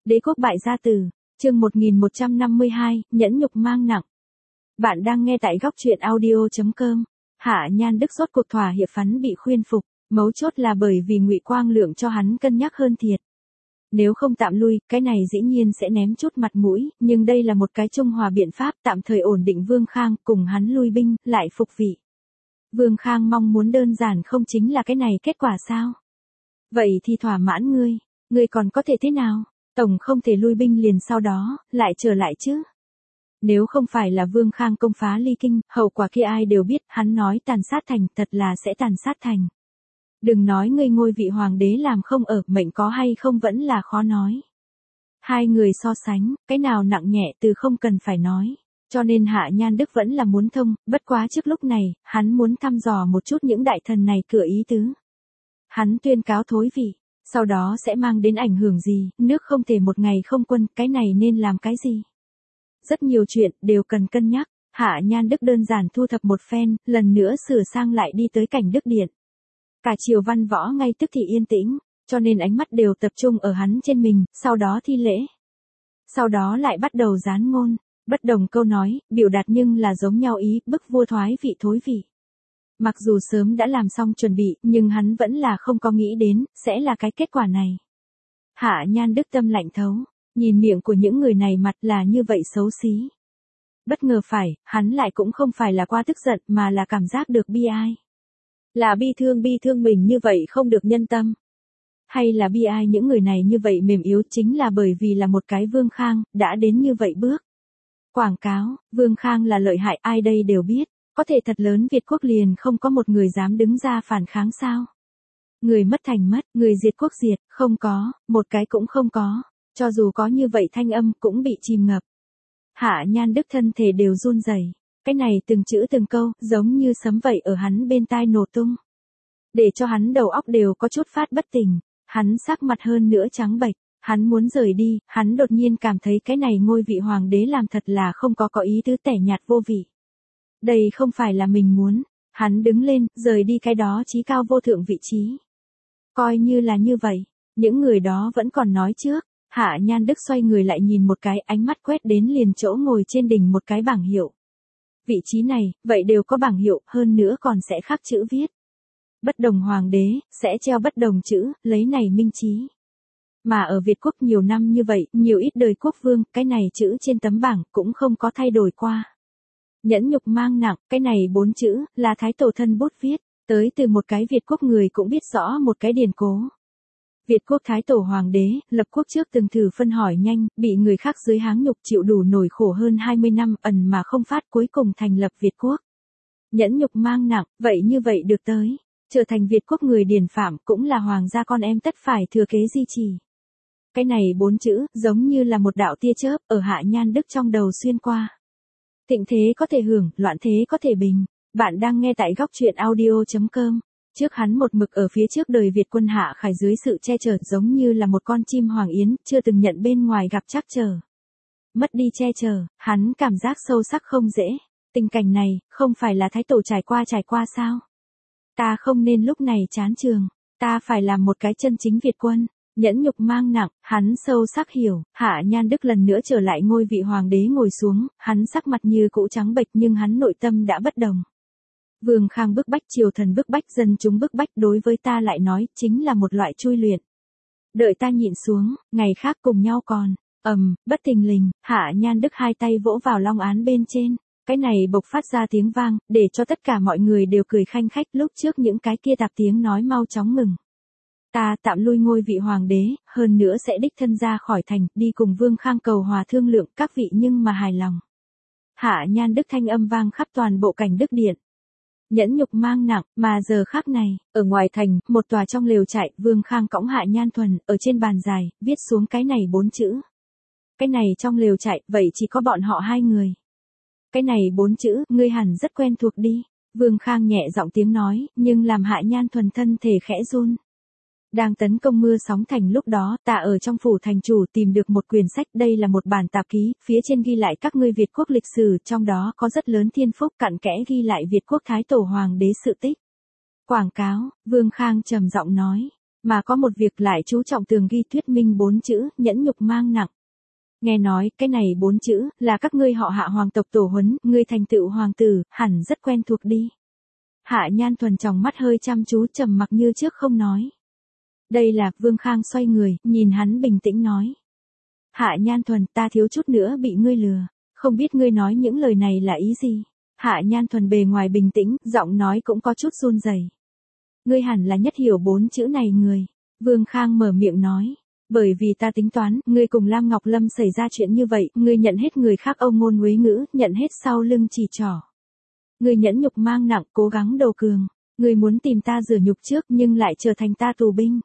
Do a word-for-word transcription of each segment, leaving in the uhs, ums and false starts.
Đế quốc bại gia tử, chương một nghìn một trăm năm mươi hai, nhẫn nhục mang nặng. Bạn đang nghe tại góc truyện audio chấm com. Hạ Nhan Đức rốt cuộc thỏa hiệp phán bị khuyên phục, mấu chốt là bởi vì Ngụy Quang Lượng cho hắn cân nhắc hơn thiệt. Nếu không tạm lui, cái này dĩ nhiên sẽ ném chút mặt mũi, nhưng đây là một cái trung hòa biện pháp tạm thời ổn định Vương Khang, cùng hắn lui binh, lại phục vị. Vương Khang mong muốn đơn giản không chính là cái này kết quả sao? Vậy thì thỏa mãn ngươi, ngươi còn có thể thế nào? Tổng không thể lui binh liền sau đó, lại trở lại chứ. Nếu không phải là Vương Khang công phá Ly Kinh, hậu quả kia ai đều biết, hắn nói tàn sát thành, thật là sẽ tàn sát thành. Đừng nói ngươi ngôi vị hoàng đế làm không ở, mệnh có hay không vẫn là khó nói. Hai người so sánh, cái nào nặng nhẹ từ không cần phải nói. Cho nên Hạ Nhan Đức vẫn là muốn thông, bất quá trước lúc này, hắn muốn thăm dò một chút những đại thần này cửa ý tứ. Hắn tuyên cáo thối vị, sau đó sẽ mang đến ảnh hưởng gì, nước không thể một ngày không quân, cái này nên làm cái gì? Rất nhiều chuyện, đều cần cân nhắc. Hạ Nhan Đức đơn giản thu thập một phen, lần nữa sửa sang lại đi tới Cảnh Đức Điện. Cả triều văn võ ngay tức thì yên tĩnh, cho nên ánh mắt đều tập trung ở hắn trên mình, sau đó thi lễ. Sau đó lại bắt đầu gián ngôn, bất đồng câu nói, biểu đạt nhưng là giống nhau ý, bức vua thoái vị thối vị. Mặc dù sớm đã làm xong chuẩn bị, nhưng hắn vẫn là không có nghĩ đến, sẽ là cái kết quả này. Hạ Nhan Đức tâm lạnh thấu, nhìn miệng của những người này mặt là như vậy xấu xí. Bất ngờ phải, hắn lại cũng không phải là qua tức giận mà là cảm giác được bi ai. Là bi thương bi thương mình như vậy không được nhân tâm. Hay là bi ai những người này như vậy mềm yếu chính là bởi vì là một cái Vương Khang, đã đến như vậy bước. Quảng cáo, Vương Khang là lợi hại ai đây đều biết. Có thể thật lớn Việt quốc liền không có một người dám đứng ra phản kháng sao. Người mất thành mất, người diệt quốc diệt, không có, một cái cũng không có. Cho dù có như vậy thanh âm cũng bị chìm ngập. Hạ Nhan Đức thân thể đều run rẩy, cái này từng chữ từng câu, giống như sấm vậy ở hắn bên tai nổ tung. Để cho hắn đầu óc đều có chút phát bất tỉnh, hắn sắc mặt hơn nữa trắng bệch, hắn muốn rời đi, hắn đột nhiên cảm thấy cái này ngôi vị hoàng đế làm thật là không có có ý tứ tẻ nhạt vô vị. Đây không phải là mình muốn, hắn đứng lên, rời đi cái đó chí cao vô thượng vị trí. Coi như là như vậy, những người đó vẫn còn nói trước. Hạ Nhan Đức xoay người lại nhìn một cái, ánh mắt quét đến liền chỗ ngồi trên đỉnh một cái bảng hiệu. Vị trí này, vậy đều có bảng hiệu, hơn nữa còn sẽ khắc chữ viết. Bất đồng hoàng đế, sẽ treo bất đồng chữ, lấy này minh trí. Mà ở Việt quốc nhiều năm như vậy, nhiều ít đời quốc vương, cái này chữ trên tấm bảng cũng không có thay đổi qua. Nhẫn nhục mang nặng, cái này bốn chữ, là Thái Tổ thân bút viết, tới từ một cái Việt quốc người cũng biết rõ một cái điển cố. Việt quốc Thái Tổ Hoàng đế, lập quốc trước từng thử phân hỏi nhanh, bị người khác dưới háng nhục chịu đủ nổi khổ hơn hai mươi năm ẩn mà không phát cuối cùng thành lập Việt quốc. Nhẫn nhục mang nặng, vậy như vậy được tới. Trở thành Việt quốc người điển phạm cũng là hoàng gia con em tất phải thừa kế di trì. Cái này bốn chữ, giống như là một đạo tia chớp, ở Hạ Nhan Đức trong đầu xuyên qua. Thịnh thế có thể hưởng, loạn thế có thể bình. Bạn đang nghe tại góc truyện audio chấm com. Trước hắn một mực ở phía trước đời Việt quân Hạ Khải dưới sự che chở giống như là một con chim hoàng yến, chưa từng nhận bên ngoài gặp trắc trở. Mất đi che chở, hắn cảm giác sâu sắc không dễ. Tình cảnh này, không phải là Thái Tổ trải qua trải qua sao? Ta không nên lúc này chán trường, ta phải làm một cái chân chính Việt quân. Nhẫn nhục mang nặng, hắn sâu sắc hiểu, Hạ Nhan Đức lần nữa trở lại ngôi vị hoàng đế ngồi xuống, hắn sắc mặt như cũ trắng bệch nhưng hắn nội tâm đã bất đồng. Vương Khang bức bách triều thần bức bách dân chúng bức bách đối với ta lại nói chính là một loại chui luyện. Đợi ta nhịn xuống, ngày khác cùng nhau còn, ầm, bất thình lình, Hạ Nhan Đức hai tay vỗ vào long án bên trên, cái này bộc phát ra tiếng vang, để cho tất cả mọi người đều cười khanh khách lúc trước những cái kia tạp tiếng nói mau chóng ngừng. Ta tạm lui ngôi vị hoàng đế, hơn nữa sẽ đích thân ra khỏi thành, đi cùng Vương Khang cầu hòa thương lượng các vị nhưng mà hài lòng. Hạ Nhan Đức thanh âm vang khắp toàn bộ Cảnh Đức Điện. Nhẫn nhục mang nặng, mà giờ khắc này, ở ngoài thành, một tòa trong lều trại, Vương Khang cõng Hạ Nhan Thuần, ở trên bàn dài, viết xuống cái này bốn chữ. Cái này trong lều trại, vậy chỉ có bọn họ hai người. Cái này bốn chữ, ngươi hẳn rất quen thuộc đi. Vương Khang nhẹ giọng tiếng nói, nhưng làm Hạ Nhan Thuần thân thể khẽ run. Đang tấn công mưa sóng thành lúc đó, ta ở trong phủ thành chủ tìm được một quyển sách, đây là một bản tạp ký, phía trên ghi lại các ngươi Việt quốc lịch sử, trong đó có rất lớn thiên phúc cặn kẽ ghi lại Việt quốc Thái Tổ Hoàng đế sự tích. Quảng cáo, Vương Khang trầm giọng nói, mà có một việc lại chú trọng tường ghi thuyết minh bốn chữ, nhẫn nhục mang nặng. Nghe nói, cái này bốn chữ, là các ngươi họ Hạ hoàng tộc tổ huấn, ngươi thành tựu hoàng tử, hẳn rất quen thuộc đi. Hạ Nhan Thuần tròng mắt hơi chăm chú trầm mặc như trước không nói. Đây là, Vương Khang xoay người, nhìn hắn bình tĩnh nói. Hạ Nhan Thuần, ta thiếu chút nữa bị ngươi lừa, không biết ngươi nói những lời này là ý gì. Hạ Nhan Thuần bề ngoài bình tĩnh, giọng nói cũng có chút run rẩy. Ngươi hẳn là nhất hiểu bốn chữ này người. Vương Khang mở miệng nói. Bởi vì ta tính toán, ngươi cùng Lam Ngọc Lâm xảy ra chuyện như vậy, ngươi nhận hết người khác âu ngôn uế ngữ, nhận hết sau lưng chỉ trỏ. Ngươi nhẫn nhục mang nặng, cố gắng đầu cường. Ngươi muốn tìm ta rửa nhục trước nhưng lại trở thành ta tù binh.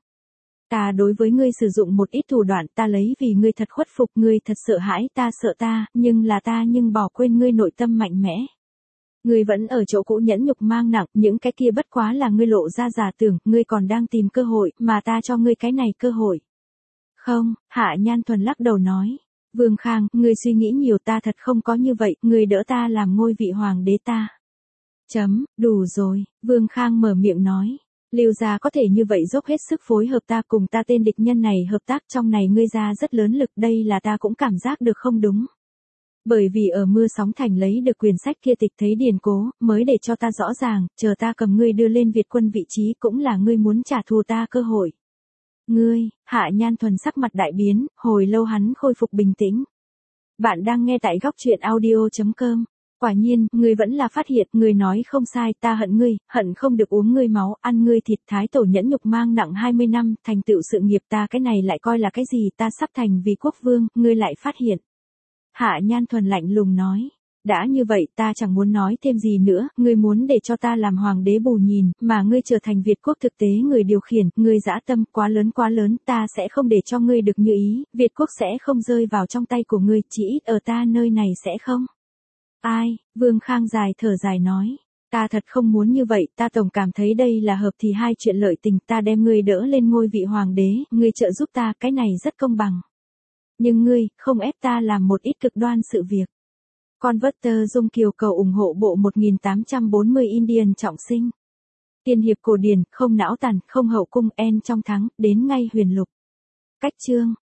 Ta đối với ngươi sử dụng một ít thủ đoạn, ta lấy vì ngươi thật khuất phục, ngươi thật sợ hãi, ta sợ ta, nhưng là ta nhưng bỏ quên ngươi nội tâm mạnh mẽ. Ngươi vẫn ở chỗ cũ nhẫn nhục mang nặng, những cái kia bất quá là ngươi lộ ra giả tưởng, ngươi còn đang tìm cơ hội, mà ta cho ngươi cái này cơ hội. Không, Hạ Nhan Thuần lắc đầu nói. Vương Khang, ngươi suy nghĩ nhiều, ta thật không có như vậy, ngươi đỡ ta làm ngôi vị hoàng đế ta. Chấm, đủ rồi, Vương Khang mở miệng nói. Lưu gia có thể như vậy dốc hết sức phối hợp ta cùng ta tên địch nhân này hợp tác, trong này ngươi ra rất lớn lực, đây là ta cũng cảm giác được không đúng. Bởi vì ở Mưa Sóng Thành lấy được quyển sách kia tịch thấy điển cố, mới để cho ta rõ ràng, chờ ta cầm ngươi đưa lên Việt quân vị trí cũng là ngươi muốn trả thù ta cơ hội. Ngươi, Hạ Nhan Thuần sắc mặt đại biến, hồi lâu hắn khôi phục bình tĩnh. Bạn đang nghe tại góc truyện audio chấm com. Quả nhiên, ngươi vẫn là phát hiện, ngươi nói không sai, ta hận ngươi, hận không được uống ngươi máu, ăn ngươi thịt, thái tổ nhẫn nhục mang nặng hai mươi năm, thành tựu sự nghiệp ta cái này lại coi là cái gì, ta sắp thành vì quốc vương, ngươi lại phát hiện. Hạ Nhan Thuần lạnh lùng nói. Đã như vậy ta chẳng muốn nói thêm gì nữa, ngươi muốn để cho ta làm hoàng đế bù nhìn, mà ngươi trở thành Việt quốc thực tế người điều khiển, ngươi dã tâm quá lớn quá lớn, ta sẽ không để cho ngươi được như ý, Việt quốc sẽ không rơi vào trong tay của ngươi, chỉ ít ở ta nơi này sẽ không. Ai, Vương Khang dài thở dài nói. Ta thật không muốn như vậy, ta tổng cảm thấy đây là hợp thì hai chuyện lợi tình, ta đem ngươi đỡ lên ngôi vị hoàng đế, ngươi trợ giúp ta, cái này rất công bằng. Nhưng ngươi, không ép ta làm một ít cực đoan sự việc. Converter Dung Kiều cầu ủng hộ bộ một nghìn tám trăm bốn mươi Indian trọng sinh. Tiên hiệp cổ điển, không não tàn, không hậu cung, en trong thắng, đến ngay huyền lục. Cách chương.